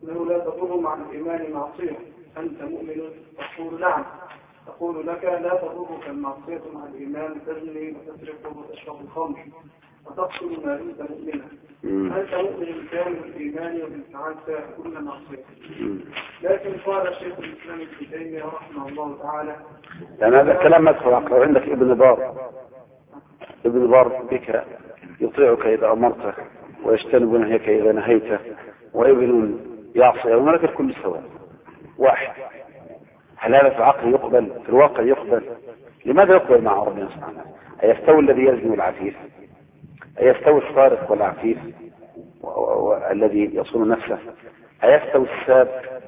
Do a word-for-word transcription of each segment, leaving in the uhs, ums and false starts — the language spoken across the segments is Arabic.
أنه لا تضر مع الإيمان معصية، أنت مؤمن؟ تقول نعم. تقول لك لا تضرك المعصية مع الإيمان، تزني وتسرق وتشرب الخمر وتقتل ما دمت مؤمنا، أنت مؤمن كامل الإيمان وبالسعادة كل معصية. لكن قال الشيخ الإسلام ابن تيمية رحمه الله تعالى، يعني هذا الكلام مدخل عقله. عندك ابن بار، ابن بار بك يطيعك إذا أمرته ويجتنب نهيك إذا نهيته، وابن يعصي وملك الكل سواء واحد. هل هذا في العقل يقبل؟ في الواقع يقبل؟ لماذا يقبل مع ربنا سبحانه؟ أيستوي الذي يزني والعفيف؟ أيستوي السارق والعفيف والذي يصون نفسه؟ أيستوي الساب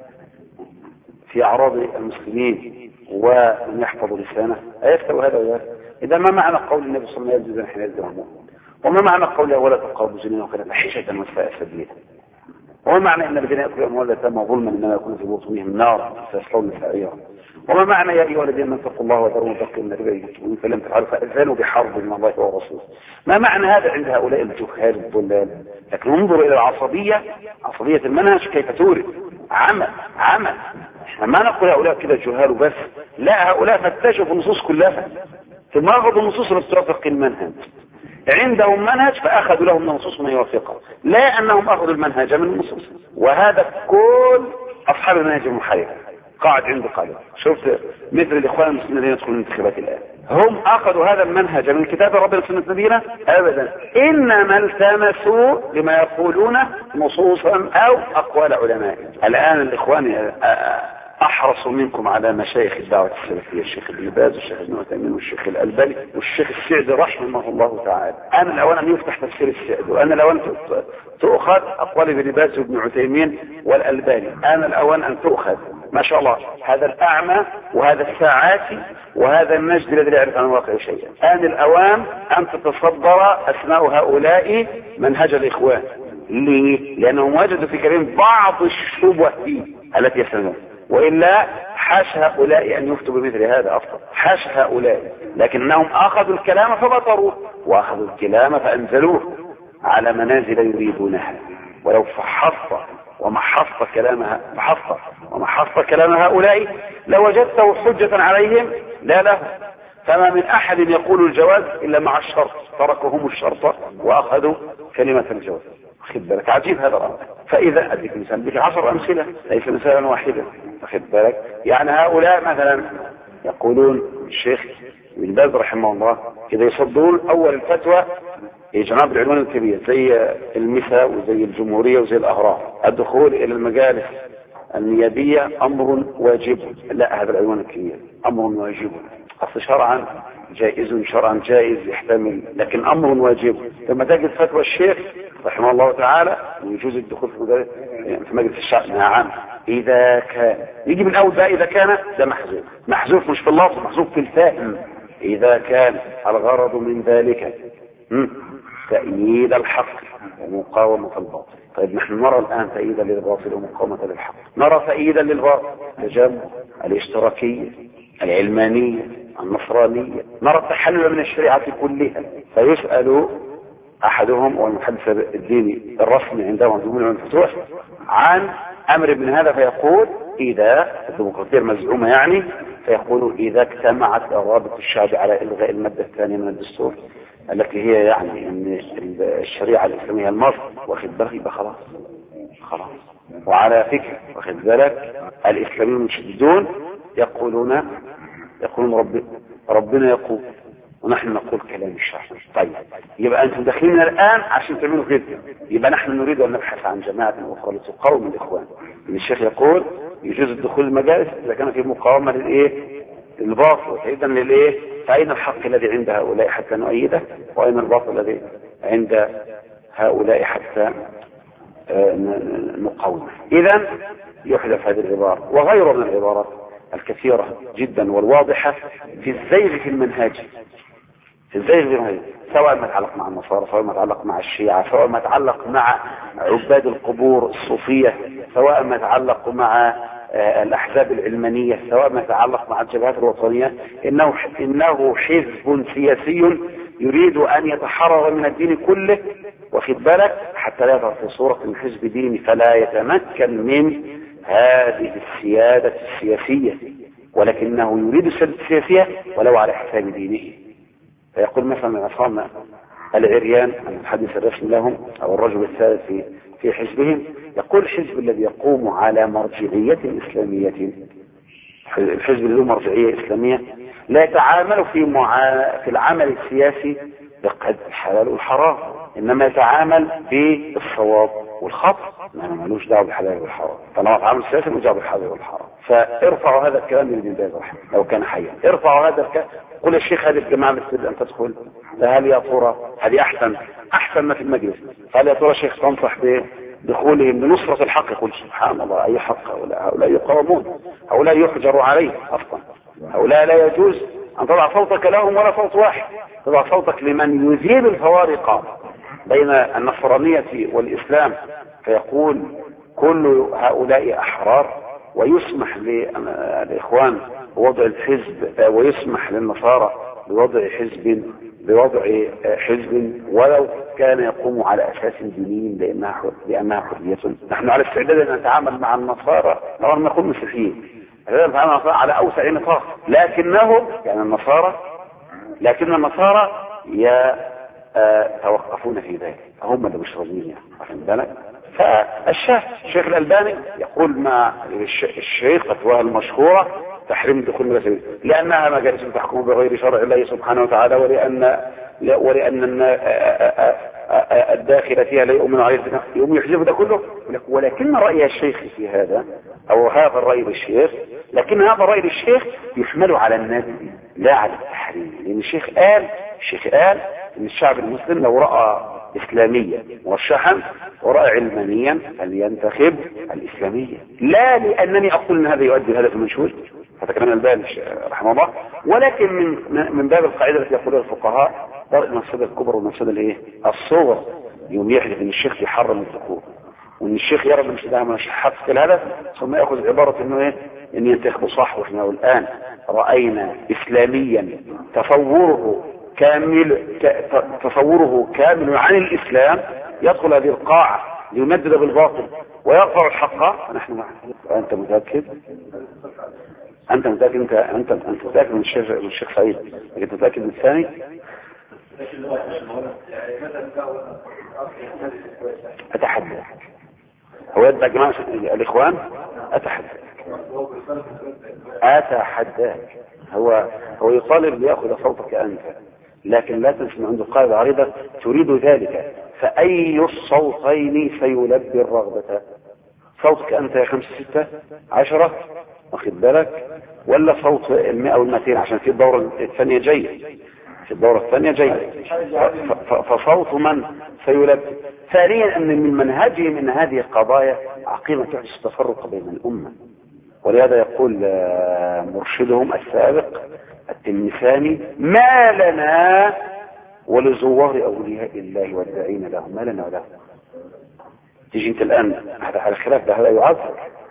في أعراض المسلمين ومن يحفظ لسانه؟ أيستوي هذا وذاك؟ إذا ما معنى قول النبي صلى الله عليه وسلم حين يزني المؤمن؟ وما معنى قوله ولا تقربوا الزنا وكذا فحشة وساء سبيلا؟ وما معنى ان الذين ياكلون اموال اليتامى ظلما انما يكون في بطونهم نار سيصلون سعيرا؟ وما معنى يا ايها الذين امنوا اتقوا الله وذروا ما بقي من الربا ان فلم تفعلوا فاذنوا بحرب من الله ورسوله؟ ما معنى هذا عند هؤلاء الجهال الضلال؟ لكن انظروا الى العصبيه، عصبيه المنهج كيف تورد عمل عمل. احنا ما نقول هؤلاء كذا جهال وبس، لا، هؤلاء فتشوا في النصوص كلها، ثم اخذوا النصوص التي توافق المنهج. عندهم منهج فأخذوا لهم النصوص ما يوافقه، لا أنهم أخذوا المنهج من النصوص. وهذا كل أصحاب المنهج المحرف قاعد عنده قاعدة. شفت مثل الإخوان المسلمين الذين يدخلون الانتخابات الآن، هم أخذوا هذا المنهج من كتاب ربنا سنة نبينا؟ أبدا، إنما التمسوا لما يقولون نصوصا أو أقوال علماء. الآن الإخوان أحرص منكم على مشايخ الدعوة السلفية، الشيخ ابن باز والشيخ ابن عثيمين والشيخ الألباني والشيخ السعدي رحمه الله تعالى. أنا الأوان أن يفتح تفسير السعدي، وأنا الأوان تؤخذ أقوال ابن باز وابن عثيمين والألباني، أنا الأوان أن تؤخذ ما شاء الله هذا الأعمى وهذا الساعاتي وهذا النجد الذي لا يعرف عن الواقع شيئا. آن الأوان أن تتصدر أسماء هؤلاء منهج الإخوان. ليه؟ لأنهم وجدوا في كلام بعض الشبه التي يسمون، وإلا حاش هؤلاء أن يفتوا بمثل هذا أفضل، حاش هؤلاء، لكنهم أخذوا الكلام فبطروه وأخذوا الكلام فأنزلوه على منازل يريدونها. ولو فحصت ومحصت كلامها فحصت ومحصت كلام هؤلاء لوجدته حجة عليهم لا له. فما من أحد يقول الجواز إلا مع الشرط، تركهم الشرط وأخذوا كلمة الجواز. خد بالك، عجيب هذا الأمر. فإذا أديك مثال بك عشر أمثلة ليس مثالا واحدا. خد بالك، يعني هؤلاء مثلا يقولون الشيخ ابن باز رحمه الله كذا يصدون أول الفتوى جناب العنوان الكبير زي المساء وزي الجمهورية وزي الأهرام، الدخول إلى المجالس النيابية أمر واجب. لا، هذا العنوان الكبير أمر واجب، أصل شرعا جائز، شرعا جائز يحتمل، لكن أمر واجب. لما تجد فتوى الشيخ رحمه الله تعالى يجوز الدخول في في مجلس الشعب، نعم إذا كان. يجي من أول بقى إذا كان ده محذوف، محذوف مش في اللفظ، محذوف في الفهم. إذا كان الغرض من ذلك تأييد الحق ومقاومة الباطل. طيب نحن نرى الآن تأييدا للباطل ومقاومة للحق، نرى تأييدا للباطل تجمع الاشتراكية العلمانية النصرانية، نرى التحلل من الشريعة كلها. فيسأل أحدهم والمحدث الديني الرسمي عندهم يقولون الفتوح عن أمر من هذا، فيقول إذا الديمقراطية المزعومة يعني، فيقول إذا اجتمعت إرادة الشعب على إلغاء المادة الثانية من الدستور التي هي يعني أن الشريعة الإسلامية المصر، واخد بالك، يبقى خلاص خلاص. وعلى فكرة واخد بالك الإسلاميين المشددون يقولون يقولون رب ربنا يقول ونحن نقول كلام الشعب. طيب يبقى أنتم داخلين الآن عشان تعملوا كده، يبقى نحن نريد أن نبحث عن جماعة أخرى لتقاوم الإخوان. الشيخ يقول يجوز الدخول المجالس إذا كان في مقاومة للإيه؟ للباطل وتأييدا للإيه؟ فأين الحق الذي عند هؤلاء حتى نؤيده، وأين الباطل الذي عند هؤلاء حتى نقاومه؟ إذن يحذف هذه العبارة وغيرها من العبارات الكثيرة جدا والواضحة في الزيغ في المنهج، في الزيغ في المنهج، سواء ما يتعلق مع النصارى، سواء ما يتعلق مع الشيعة، سواء ما يتعلق مع عباد القبور الصوفية، سواء ما يتعلق مع الأحزاب العلمانية، سواء ما يتعلق مع الجبهات الوطنية. إنه إنه حزب سياسي يريد أن يتحرر من الدين كله، واخد بالك، حتى لا يظهر في صورة الحزب ديني فلا يتمكن من هذه السيادة السياسية، ولكنه يريد السيادة السياسية ولو على حساب دينه. فيقول مثلا عصام العريان المحدث الرسمي لهم أو الرجل الثالث في في حزبهم، يقول الحزب الذي يقوم على مرجعية إسلامية، الحزب الذي له مرجعية إسلامية لا يتعامل في معا... في العمل السياسي بقدر الحلال والحرام، إنما يتعامل بالصواب والخطأ، ما ملوش دعوه بالحلال والحرام. فلما تعامل السياسي ملوش دعوه بالحلال والحرام. فارفعوا هذا الكلام من ابن باز رحمه لو كان حيا، ارفعوا هذا الكلام. قل الشيخ هذه الجماعه مثل ان تدخل، فهل يا ترى هذه احسن احسن ما في المجلس، فهل يا ترى الشيخ تنصح بدخولهم لنصرة الحق؟ يقول سبحان الله، اي حق هؤلاء؟ هؤلاء يقاومون، هؤلاء يحجر عليه اصلا، هؤلاء لا يجوز ان تضع صوتك لهم ولا صوت واحد، تضع صوتك لمن يذيب الفوارق بين النصرانية والإسلام. فيقول كل هؤلاء أحرار، ويسمح للإخوان بوضع الحزب، ويسمح للنصارى بوضع حزب بوضع حزب ولو كان يقوم على أساس ديني لأنها لأنها حرية. نحن على استعداد أن نتعامل مع النصارى نحن نكون مسيحيين على أوسع نطاق، لكنه يعني النصارى لكن النصارى يتوقفون في ذلك، هم اللي مش راضيين يعني، واخد بالك؟ فالشيخ الشيخ الألباني يقول ما الشيخ فتواه المشهورة تحريم دخول المساجد لأنها مجالس تحكم بغير شرع الله سبحانه وتعالى، ولأن ولأن الداخل فيها لا يؤمن عليه يؤمن يحذف ده كله. ولكن رأي الشيخ في هذا أو هذا الرأي للشيخ، لكن هذا الرأي للشيخ يحمله على الندب لا على التحريم، لأن الشيخ قال الشيخ قال إن الشعب المسلم لو رأى إسلاميا مرشحا ورأى علمانيا فلينتخب الإسلامية، لا لأنني أقول أن هذا يؤدي الهدف المنشود، هذا كلام الباني رحمه الله، ولكن من من باب القاعدة التي يقولها الفقهاء درء المفسدة الكبرى والمفسدة الايه؟ الصغرى. يوم يحدث ان الشيخ يحرم الذكور وان الشيخ يرى ان ده مش حق الهدف، ثم ياخذ عبارة انه ايه؟ ان ينتخبوا صح. واحنا الان رأينا اسلاميا تصوره كامل تصوره كامل عن الاسلام يدخل هذه القاعة ليمدد بالباطل ويرفع الحق، نحن معه. انت متأكد؟ انت متأكد انت انت انت متأكد من الشيخ من الشيخ سعيد، لكن متأكد من الثاني؟ اتحدى هو يدعي جماعة الاخوان، اتحدى اتحداك هو هو يطالب ليأخذ صوتك انت، لكن لا تنسى عنده قاعدة عريضة تريد ذلك، فأي الصوتين سيلبي الرغبة؟ صوتك أنت يا خمسة ستة عشرة واخد بالك، ولا صوت المئة والمئتين؟ عشان في الدورة الثانية جاية، في الدورة الثانية جاية، فصوت من سيلبي. ثانيا أن من منهجه من هذه القضايا عقيمة تحدث التفرق بين الأمة، ولهذا يقول مرشدهم السابق التلمساني ما لنا ولزوار أولياء الله والداعين له، ما لنا وله. تيجي انت الآن هذا على خلاف ده، هذا يعذر.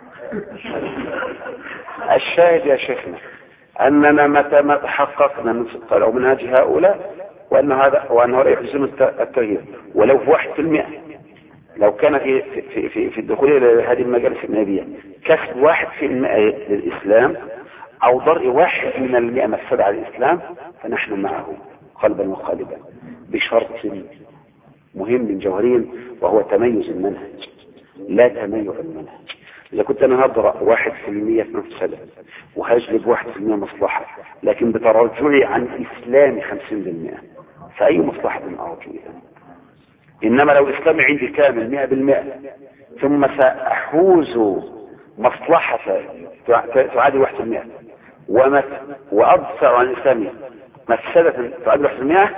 الشاهد يا شيخنا أننا متى ما تحققنا من صدق أو منهج هؤلاء وأن هذا وأنه لا يحزم التغيير ولو في واحد في المئة، لو كان في في في, في الدخول إلى هذه المجالس النبية كسب واحد في المئة للإسلام أو ضرء واحد من المئة مفسد على الإسلام، فنحن معه قلبا وقالبا بشرط مهم جوهري وهو تميز المنهج لا تميز المنهج. إذا كنت أنا هضرأ واحد في المية مفسدة وهجلب واحد في المية مصلحة، لكن بتراجعي عن إسلام خمسين بالمئة، فأي مصلحة أرجو إذا؟ إنما لو إسلامي عندي كامل مئة بالمئة ثم سأحوز مصلحة تعادل واحد في المئة وأدفع عن إسلامي مفسدة تعادل واحد في المئة،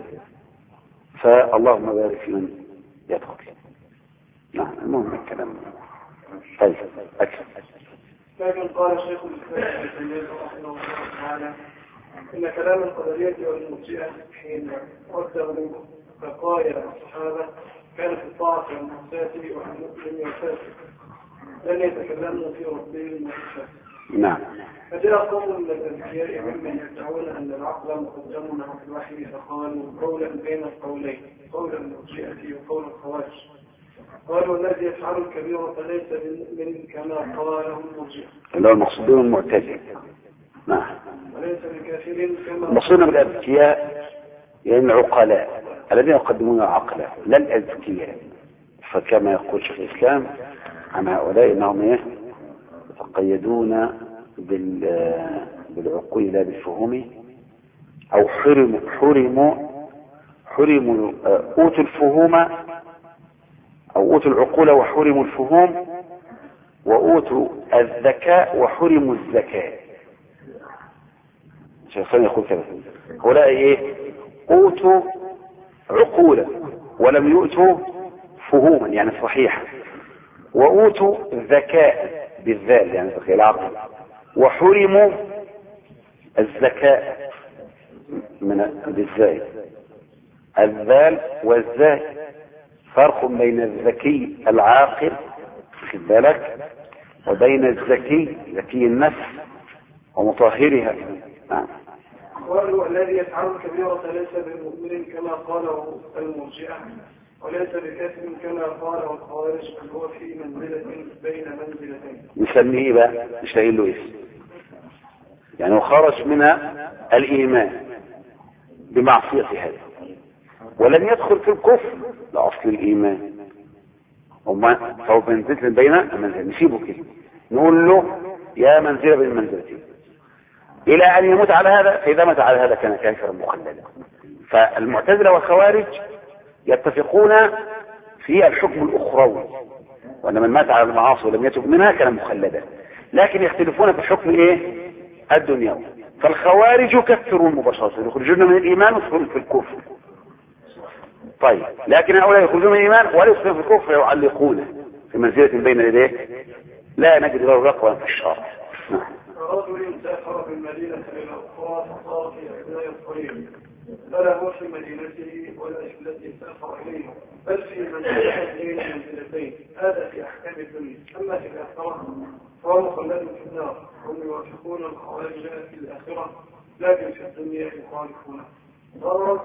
فاللهم بارك في من يدخل. نعم المهم الكلام. طيب أكثر. لكن قال الشيخ الإسلام ابن تيمية رحمه الله تعالى إن كلام القدرية والمرجئة حين ردوا بقايا الصحابة كان في الطاعة والمعصية والمؤمن والفاسق لن يتكلموا في ربهم المعيشة. نعم. فجاء قوم من الأنبياء ممن يدعون أن العقل مقدم على الوحي فقالوا قولا بين القولين، قول المرجئة وقول الخوارج، قالوا الذي يفعل الكبير فليس من كما قاله المرجئة اللي هو المقصودون المعتزلة. نعم. وليس بكافر كما المقصودون بالأذكياء يعني العقلاء الذين يقدمون عقلا لا الأذكياء. فكما يقول شيخ الإسلام عن هؤلاء انهم ايه يتقيدون بالعقول لا بالفهوم او حرموا حرموا حرموا اوتوا الفهوم او اوتوا العقول وحرموا الفهوم واوتوا الذكاء وحرموا الذكاء. شيخنا يقول كذا هؤلاء ايه اوتوا عقولا ولم يؤتوا فهوما يعني صحيحة وأوتوا الذكاء بالذال يعني ذكاء العقل وحرموا الذكاء من بالزاي الذال والزاي. فرق بين الذكي العاقل في بالك وبين الذكي ذكي النفس ومطهرها. نعم. قالوا الذي يفعل الكبيرة ليس بمؤمن كما قاله المرجئة وليس بكافر كما قاله الخوارج بل هو في منزلة بين منزلتين. نسميه بقى مش لاقي له اسم يعني هو خرج من الإيمان بمعصية هذا ولم يدخل في الكفر لأصل الإيمان فهو منزلة بين منزلتين. نسيبه كده نقول له يا منزلة بين منزلتين إلى أن يموت على هذا. فإذا مات على هذا كان كافرا مخلدا. فالمعتزلة والخوارج يتفقون في الحكم الأخروي وأن من مات على المعاصي ولم يتب منها كان مخلدا لكن يختلفون في الحكم إيه الدنيوي. فالخوارج يكفرون مباشرة يخرجون من الإيمان ويدخلون في الكفر. طيب لكن هؤلاء يخرجون من الإيمان ولا يدخلون في الكفر يعلقونه في منزلة بين يديه لا نجد له رقبة في الشرع. رجل سافر من مدينة إلى أخرى فصار في أثناء الطريق فلا هو في مدينته ولا التي سافر إليها بل في منزلة بين منزلتين. هذا في أحكام الدنيا. أما في الآخرة فهو مخلد في النار. هم يوافقون الخوارج في الآخرة لكن في الدنيا يخالفونه. ضرت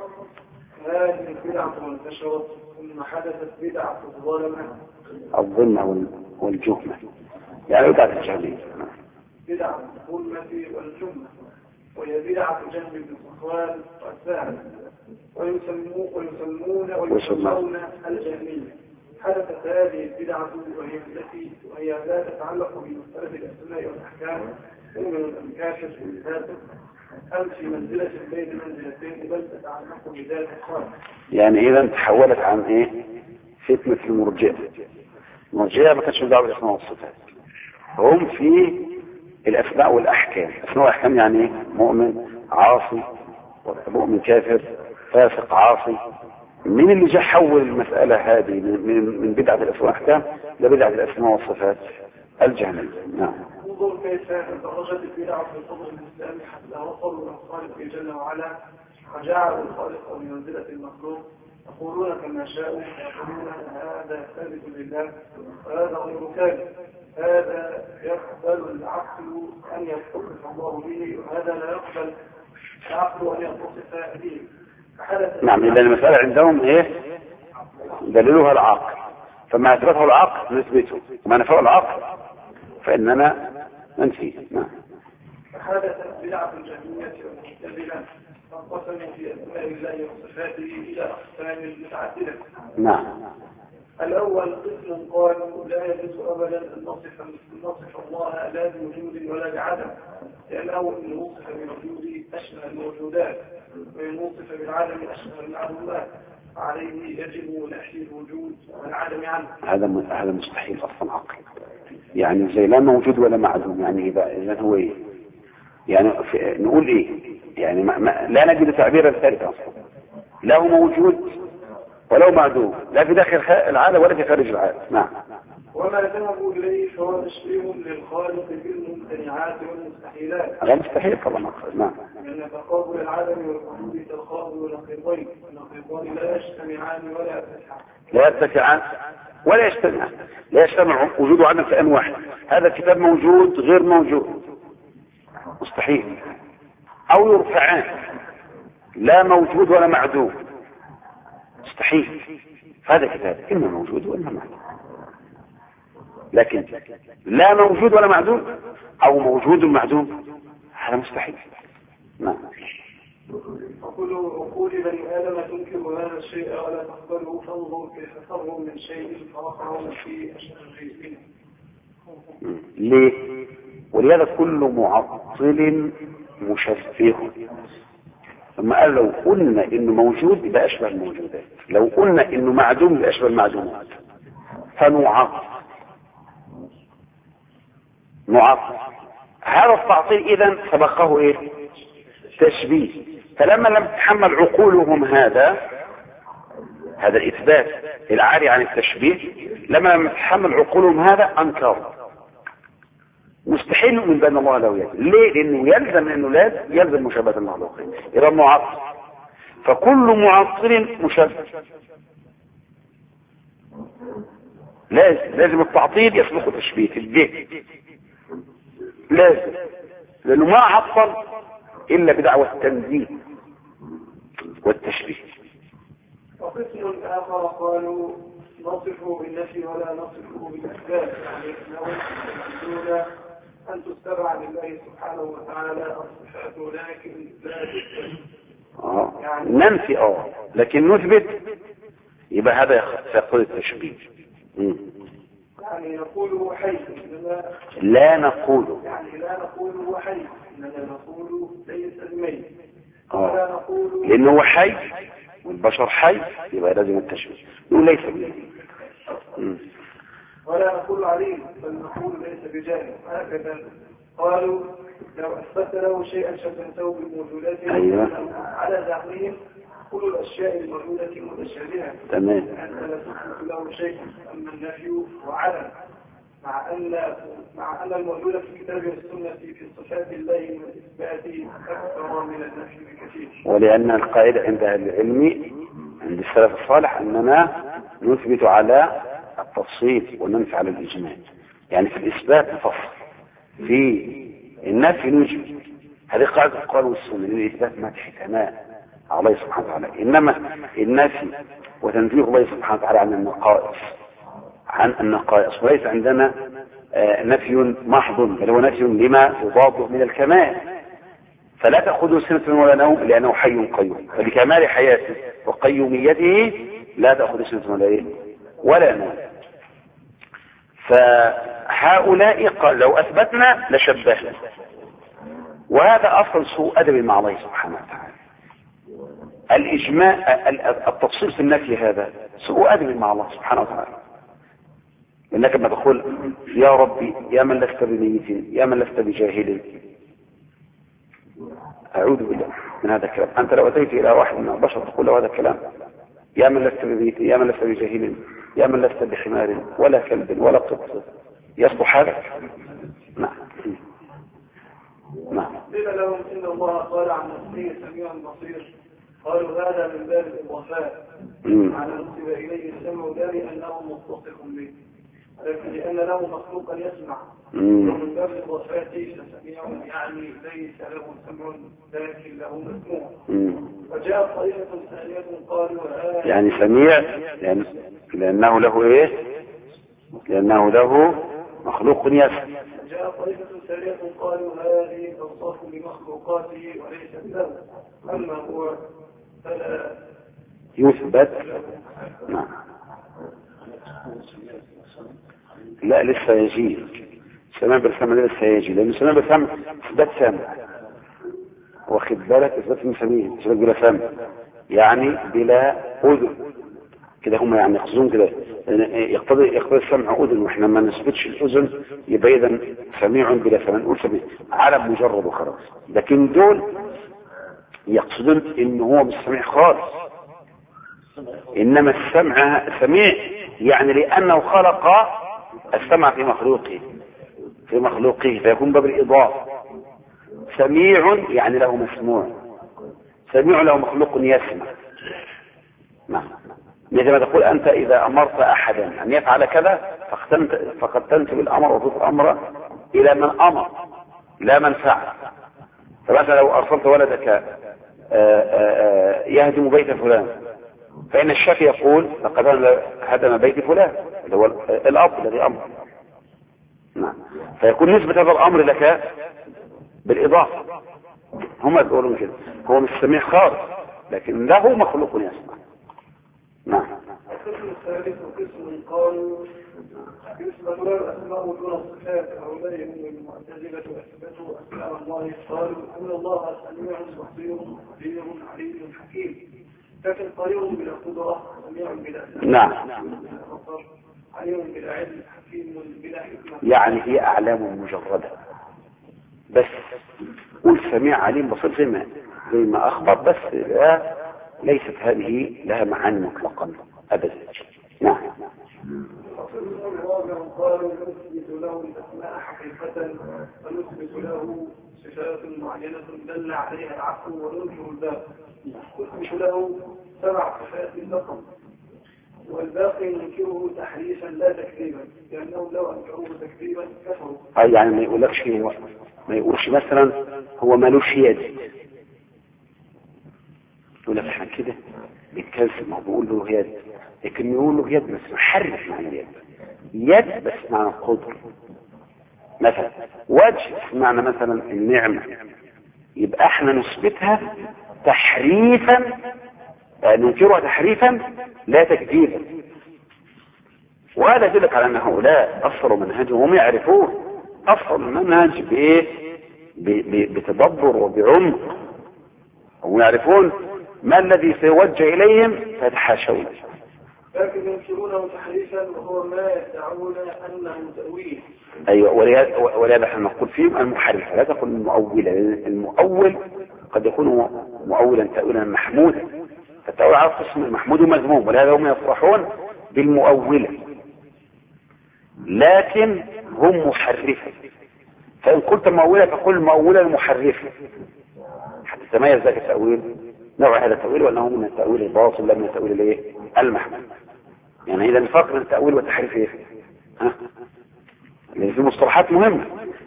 هذه البدعة وانتشرت ثم حدثت بدعة الظلمة الظلمة والجهمة يعني بدعة الجهمية بدعة الظلمة والجهمة وهي بدعة جهل بالصفوان والساعد ويسمون ويسمون ويسمون الجهمية. حدثت هذه البدعة وهي التي وهي لا تتعلق بمسألة الأسماء والأحكام من الكافر في الفاسق أم في منزلة بين منزلتين بل تتعلق بذات الخالق. يعني إذا تحولت عن إيه فتنة المرجئة. المرجئة ما كانتش دعوة بالأسماء والصفات هم في الأسماء والأحكام. الأسماء والأحكام يعني إيه مؤمن عاصي مؤمن كافر فاسق عاصي. من اللي جاء حول المسألة هذه من من بدعة الأسماء والأحكام لبدعة الأسماء والصفات الجهمية. نعم. انظر كيف درجت البدعة في صدر الإسلام حتى وصلوا إلى الخالق جل وعلا وجعلوا الخالق بمنزلة المخلوق يقولون كما شاءوا يقولون هذا ثابت لله وهذا غير ثابت. هذا يقبل العقل أن يتصف الله به وهذا لا يقبل العقل أن يتصف به. نعم إذا المسألة عندهم إيه دليلها العقل فما أثبته العقل نثبته وما نفعه العقل فإننا ننفيه. نعم. فحدثت بدعة الجهمية والمعتزلة فانقسموا في أسماء الله وصفاته إلى أقسام متعددة. نعم. الأول قسم قالوا لا يجوز أبدا أن نصف نصف الله لا بوجود ولا بعدم لأنه إن وصف بالوجود أشبه الموجودات وإن وصف بالعدم أشبه المعلومات عليه يجب نفي الوجود والعدم عنه. هذا هذا مستحيل أصلا عقل يعني زي لا موجود ولا معدوم يعني إذا هو إيه يعني نقول إيه يعني ما ما لا نجد تعبيرا ثالثا أصلا لا هو موجود ولو معدوم لا في داخل العالم ولا في خارج العالم. نعم. وما ذهبوا إليه فهو تشبيه للخالق بالممتنعات والمستحيلات. هذا مستحيل طبعا. نعم. لأن تقابل العالم والوجود تقابل نقيضين النقيضان لا يجتمعان ولا يتسعان لا يتسعان ولا يجتمعان لا يجتمع وجود وعدم في أن واحد. هذا الكتاب موجود غير موجود مستحيل. أو يرفعان لا موجود ولا معدوم مستحيل. هذا كتاب إما موجود وإما معدوم. لكن لا موجود ولا معدوم أو موجود معدوم هذا مستحيل. نعم. وكل عقول بني آدم تنكر هذا الشيء ولا تقبله، فانظر كيف فروا من شيء فرقعوا في أشهر. ليه؟ ولهذا كل معطل مشبه. ثم قال لو قلنا انه موجود يبقى اشبه الموجودات، لو قلنا انه معدوم يبقى اشبه المعدومات. فنعطل نعطل هذا التعطيل اذا سبقه ايه؟ تشبيه. فلما لم تتحمل عقولهم هذا هذا الاثبات العاري عن التشبيه، لما لم تتحمل عقولهم هذا انكروا. مستحيل من بين الله له يد. ليه؟ لانه يلزم انه لازم يلزم مشابهه المخلوقين. اذا معطل، فكل معطل مشبه. لازم لازم التعطيل يسبق التشبيه في الذهن، لازم، لانه ما عطل الا بدعوى التنزيه والتشبيه. وقسم اخر قالوا نصفه بالنفي ولا نصفه بالاثبات، يعني انهم يريدون ان تتبع لله سبحانه وتعالى الصفات ولكن لا تثبت. اه يعني ننفي اه لكن نثبت، يبقى هذا يقول التشبيه. مم. يعني نقول هو حي انما لا نقول، يعني لا نقول هو حي انما نقول ليس بميت. اه ولا نقول لانه هو حي والبشر حي، يبقى لازم التشبيه يقول ليس بميت. ولا نقول عليم بل نقول ليس بجاهل. هكذا قالوا لو اثبت له شيئا شبهته بالموجودات. أيوة. على زعمهم كل الاشياء الموجوده متشابهه، تمام، انت لا تثبت له شيء. اما النفي وعدم، مع ان مع ان الموجود في الكتاب والسنه في صفات الله والاثبات اكثر من النفي بكثير. ولان القاعده عند اهل العلم عند السلف الصالح اننا نثبت على التفصيل وننفي على الاجمال. يعني في الاثبات نفصل، في النفي نجمل. هذه قاعده القرآن والسنه، للاثبات ما تحتماء على الله سبحانه وتعالى. انما النفي وتنزيه الله سبحانه وتعالى عن النقائص عن النقائص وليس عندنا آه نفي محض، بل هو نفي لما يضاده من الكمال. فلا تأخذه سنة ولا نوم لأنه حي قيوم، فلكمال حياته وقيوميته لا تأخذه سنة ولا إيه ولا نوم. فهؤلاء قال لو أثبتنا لشبهنا، وهذا أصل سوء أدب مع الله سبحانه وتعالى. الإجماع التفصيل في النفي هذا سوء أدب مع الله سبحانه وتعالى. إنك ما تقول يا ربي يا من لست بميت يا من لست بجاهل، أعوذ بالله من هذا الكلام. أنت لو أتيت إلى واحد من البشر تقول له هذا الكلام، يا من لست بميت يا من لست بجاهل يا من لست بحمار ولا كلب ولا قط، يصبح هذا؟ نعم نعم. قيل لهم إن الله قال عن نفسه سميع بصير، قالوا هذا من باب الوفاء على نسب إليه السمع لا لأنه متصف به، ولكن لأن له مخلوقا يسمع. ومن باب الوفاء سميع يعني ليس له سمع لكن له مسموع. وجاء طائفة ثانية قالوا هذا يعني سميع لأن لأنه له إيه؟ لأنه له مخلوق يسمع. جاء طائفة ثانية قالوا هذه توصف بمخلوقاته وليس له، أما هو فلا يثبت. نعم. لا لسه يجي سماع بالسمع، لسه يجي، لأن سماع بالسمع إثبات سمع، واخد بالك؟ إثبات مسميه إثبات بلا سمع يعني بلا أذن كده، هم يعني يقصدون كده يقتضي يقتضي السمع أذن، وإحنا ما نثبتش الأذن يبقى إذا سميع بلا سمع، نقول سميع علم مجرد وخلاص. لكن دول يقصدون إن هو مش سميع خالص، إنما السمع سميع يعني لأنه خلق السمع في مخلوقه في مخلوقه فيكون باب الإضافة. سميع يعني له مسموع، سميع له مخلوق يسمع. نعم. مثل ما تقول أنت إذا أمرت أحدا أن يفعل كذا فقد تنسب الأمر وتضيف الأمر إلى من أمر لا من فعل. فمثلا لو أرسلت ولدك يهدم بيت فلان فإن الشافعي يقول لقد هدم بيت فلان اللي هو الأب الذي أمر. نعم. فيكون نسبة هذا الأمر لك بالإضافة. هم يقولون كده هو مش سميع خالص لكن له مخلوق يسمع. نعم. القسم الثالث قسم قالوا يثبت له الأسماء دون الصفات. هؤلاء هم المعتزلة أثبتوا أسماء الله قالوا إن الله سميع بصير قدير عليم حكيم، لكن قدير بلا قدرة، سميع بلا سمع، نعم، عليم بلا علم، حكيم بلا حكمة. يعني هي أعلام مجردة بس. قول سميع عليم بصير زي ما زي ما أخبر، بس لا ليست هذه لها معاني مطلقا أبدا. نعم. قالوا نثبت له الأسماء حقيقة ونثبت له صفات معينة دل عليها العقل وننكر الباقي. نثبت له سبع صفات فقط والباقي ننكره تحريفا لا تكذيبا، لأنهم لو أنكروه تكذيبا كفروا. أي يعني ما يقولكش ما يقولش مثلا هو مالوش يد، يقول لك احنا كده بيتكلم ما بيقول له يد، لكن يقول له يد بس محرف معنى اليد، يد بس معنى القدر مثلا، وجه معنى مثلا النعمة، يبقى احنا نثبتها تحريفا، ننكرها تحريفا لا تكذيبا. وهذا يدلك على ان هؤلاء اصلوا منهجهم، هم يعرفون اصل المنهج بايه؟ بتدبر وبعمق، هم يعرفون ما الذي سيوجه اليهم فيتحاشون، لكن ينكرونه تحريفا وهو ما يدعون انه تأويل. ايوه، ولهذا احنا نقول فيهم المحرف، لا تقول المؤولة، لان المؤول قد يكون مؤولا تأويلا محمودا، فالتأويل على قسم المحمود ومذموم، ولهذا هم يفرحون بالمؤولة، لكن هم محرفة. فإن قلت مؤولة فقل المؤولة المحرفة حتى تميز ذلك التأويل، نوع هذا التأويل وأنه من التأويل الباطل لا من التأويل الايه؟ المحمود. يعني إذا الفرق بين التأويل والتحريف ايه؟ ها؟ لأن في مصطلحات مهمة.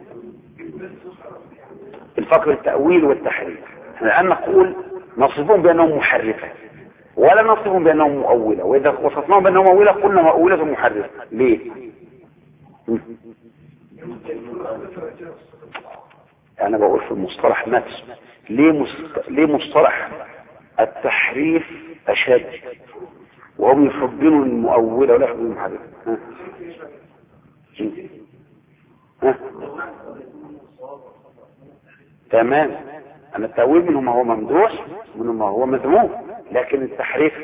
الفرق بين التأويل والتحريف، احنا الآن نقول نصفهم بأنهم محرفة ولا نصفهم بأنهم مؤولة، وإذا وصفناهم بأنهم مؤولة قلنا مؤولة محرفة. ليه؟ أنا بقول في المصطلح نفسه، ليه مست... ليه مصطلح التحريف أشد وهم يفضلون المؤولة ولا يفضلون المحرفة؟ ها؟ ها؟ تمام. أنا التأويل منهم هو ممدوح منهم هو مذموم، لكن التحريف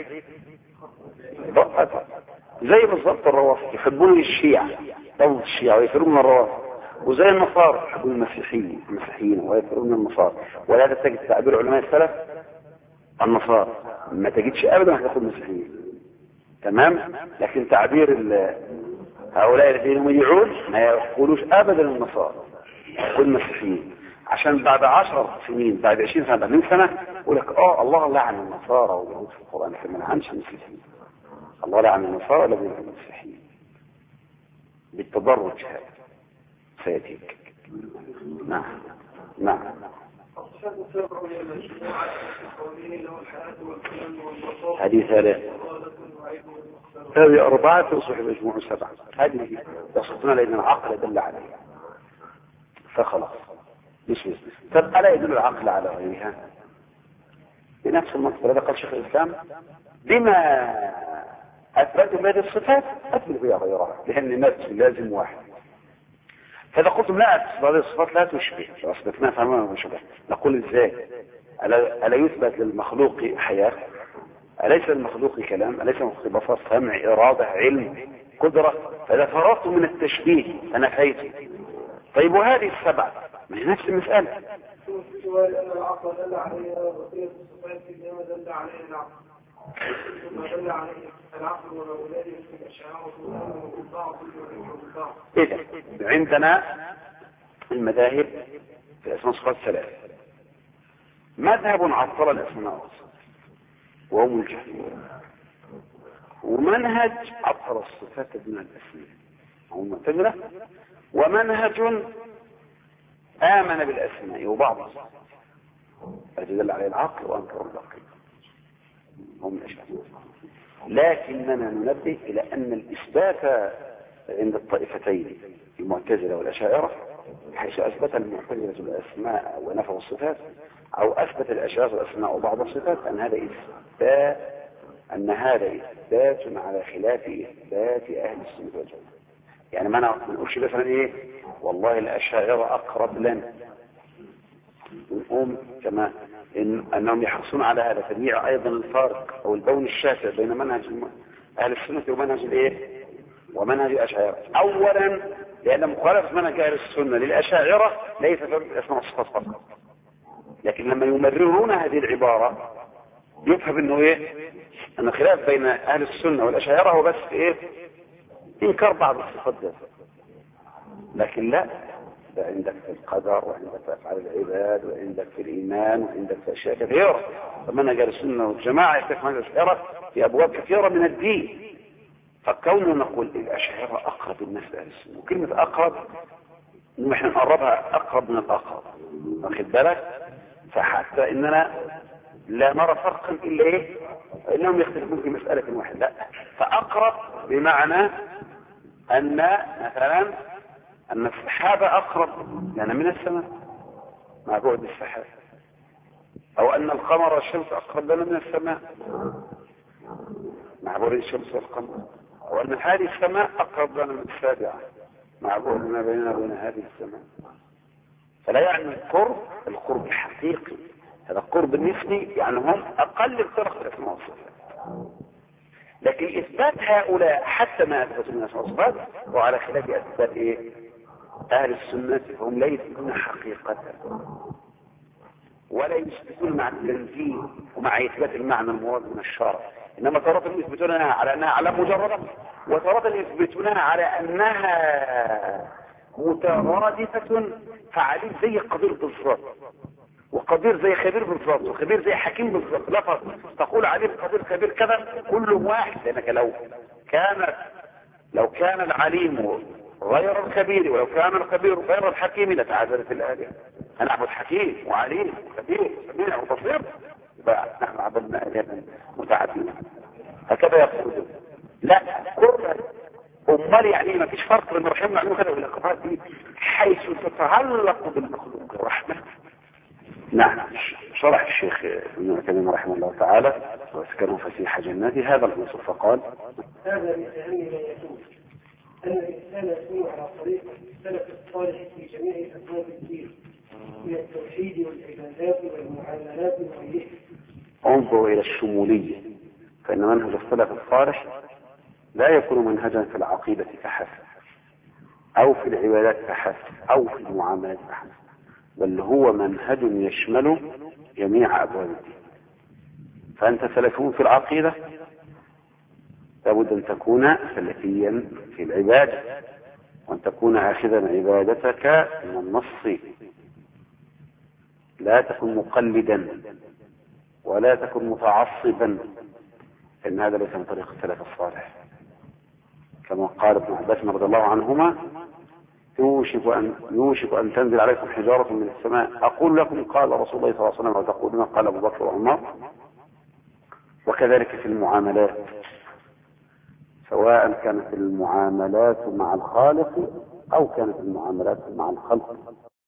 زي بالضبط الروافض يحبون الشيعة، طول الشيعة ويفرون من الروافض، وزي النصارى يحبون المسيحيين المسيحيين ويفرون من النصارى. ولا تجد تعبير علماء السلف النصارى، ما تجدش ابدا هتاخد مسيحيين، تمام. لكن تعبير هؤلاء الذين هم يدعون ما يقولوش ابدا النصارى، يقول المسيحيين، عشان بعد عشر سنين بعد عشرين سنة بعد مئة سنة يقول لك اه الله لعن النصارى واليهود في القرآن، لكن ما لعنش المسيحيين. الله لعن النصارى الذين هم المسيحيين بالتدرج هذا سيأتيك. نعم نعم. هذه ثلاثة، هذه أربعة تصبح مجموع سبعة. هذه يصدنا لأن العقل دل عليها فخلاص مش مش. طب ألا يدل العقل على غيرها؟ بنفس المنطق هذا قال شيخ الإسلام بما أثبتوا بهذه الصفات أثبت بها غيرها، لأن نفس لازم واحد. فإذا قلتم لا هذه الصفات لا تشبه، أثبتناها فما مشبه، نقول إزاي؟ ألا, ألا يثبت للمخلوق حياة؟ أليس للمخلوق كلام؟ أليس للمخلوق بصر سمع إرادة علم قدرة؟ فإذا فرغت من التشبيه فنفيت. طيب وهذه السبعة ما هي نفس المسألة. أن العقل دل عليها وقية الصفات إنما دل عليها العقل، ثم دل عليه العقل والأولاد من الأشعار والبعض والبعض. إذا عندنا المذاهب في الأسماء والصفات ثلاثة. مذهب عطل الأسماء والصفات وهم الجهمية، ومنهج عطل الصفات دون الأسماء وهم المعتزلة، ومنهج آمن بالأسماء وبعض الصفات فدل عليه العقل وأنكر الباقي هم الأشاعرة. لكننا ننبه إلى أن الإثبات عند الطائفتين المعتزلة والأشاعرة، حيث أثبت المعتزلة الأسماء ونفوا الصفات، أو أثبت الأشاعرة الأسماء وبعض الصفات، أن هذا إثبات أن هذا إثبات على خلاف إثبات أهل السنة والجماعة. يعني ما نقولش مثلا إيه والله الأشاعرة أقرب لنا، نقوم كما إن أنهم يحرصون على هذا تبيع أيضا الفارق أو البون الشاسع بين منهج أهل السنة ومنهج الإيه ومنهج الأشاعرة. أولا لأن مخالفة منهج أهل السنة للأشاعرة ليس في الأسماء والصفات فقط، لكن لما يمررون هذه العبارة يفهم إنه إيه أن خلاف بين أهل السنة والأشاعرة هو بس إيه إنكار بعض الصفات ذات، لكن لا، ده عندك في القدر وعندك في أفعال العباد وعندك في الإيمان وعندك في أشياء كثيرة. فمنهج أهل السنة والجماعة يختلف عن الأشاعرة في أبواب كثيرة من الدين. فكوننا نقول الأشاعرة أقرب الناس لأهل السنة، وكلمة أقرب نحن نقربها أقرب من الأقرب، واخد بالك؟ فحتى إننا لا نرى فرقا إلا إيه إنهم يختلفون في مسألة واحدة، لا، فأقرب بمعنى أن مثلا أن السحابة أقرب لنا من السماء مع بعد السحاب، أو أن القمر والشمس أقرب لنا من السماء مع بعد الشمس والقمر، أو أن هذه السماء أقرب لنا من السابعة مع بعد ما بيننا وبين هذه السماء. فلا يعني القرب القرب الحقيقي، هذا القرب النسبي، يعني هم أقل الفرق الأسماء والصفات. لكن إثبات هؤلاء حتى ما أثبتوا من الأسماء والصفات وعلى خلاف أثبات إيه أهل السنة، هم لا يثبتون حقيقة ولا يثبتون مع التنزيه ومع إثبات المعنى المراد من الشرع، إنما تارة يثبتونها على أنها على مجردة، وتارة يثبتونها على أنها مترادفة فعليم زي قدير بالضبط، وقدير زي خبير بالضبط، وخبير زي حكيم بالضبط. لا فرق، تقول عليم قدير خبير كذا كل واحد، لأنك لو كان لو كان العليم غير الخبير ولو كان الخبير غير الحكيم لتعادلت الآلهة. هنعبد حكيم وعليم وخبير وسميع وبصير، يبقى نحن عبدنا آلهة متعددة. هكذا يقولون. لا، كل أمال يعني ما فيش فرق بين الرحمة والعلوم كده والإقرار دي حيث تتعلق بالمخلوق الرحمة. نعم، شرح الشيخ ابن عثيمين رحمه الله تعالى وسكنه فسيح جناته هذا النص فقال: هذا من أهم ما يكون أن الإنسان يكون على طريق السلف الصالح في جميع أبواب الدين من التوحيد والعبادات والمعاملات وغيرها. انظروا إلى الشمولية، فإن منهج السلف الصالح لا يكون منهجا في العقيدة فحسب أو في العبادات فحسب أو في المعاملات فحسب، بل هو منهج يشمل جميع أبواب الدين. فأنت سلفي في العقيدة لابد أن تكون سلفيا في العبادة، وأن تكون آخذا عبادتك من النص، لا تكن مقلدا ولا تكن متعصبا، إن هذا ليس من طريق السلف الصالح. كما قال ابن عباس رضي الله عنهما: يوشك أن, يوشك أن تنزل عليكم حجارة من السماء أقول لكم قال رسول الله صلى الله عليه وسلم وتقولون قال أبو بكر وعمر. وكذلك في المعاملات، سواء كانت المعاملات مع الخالق أو كانت المعاملات مع الخلق.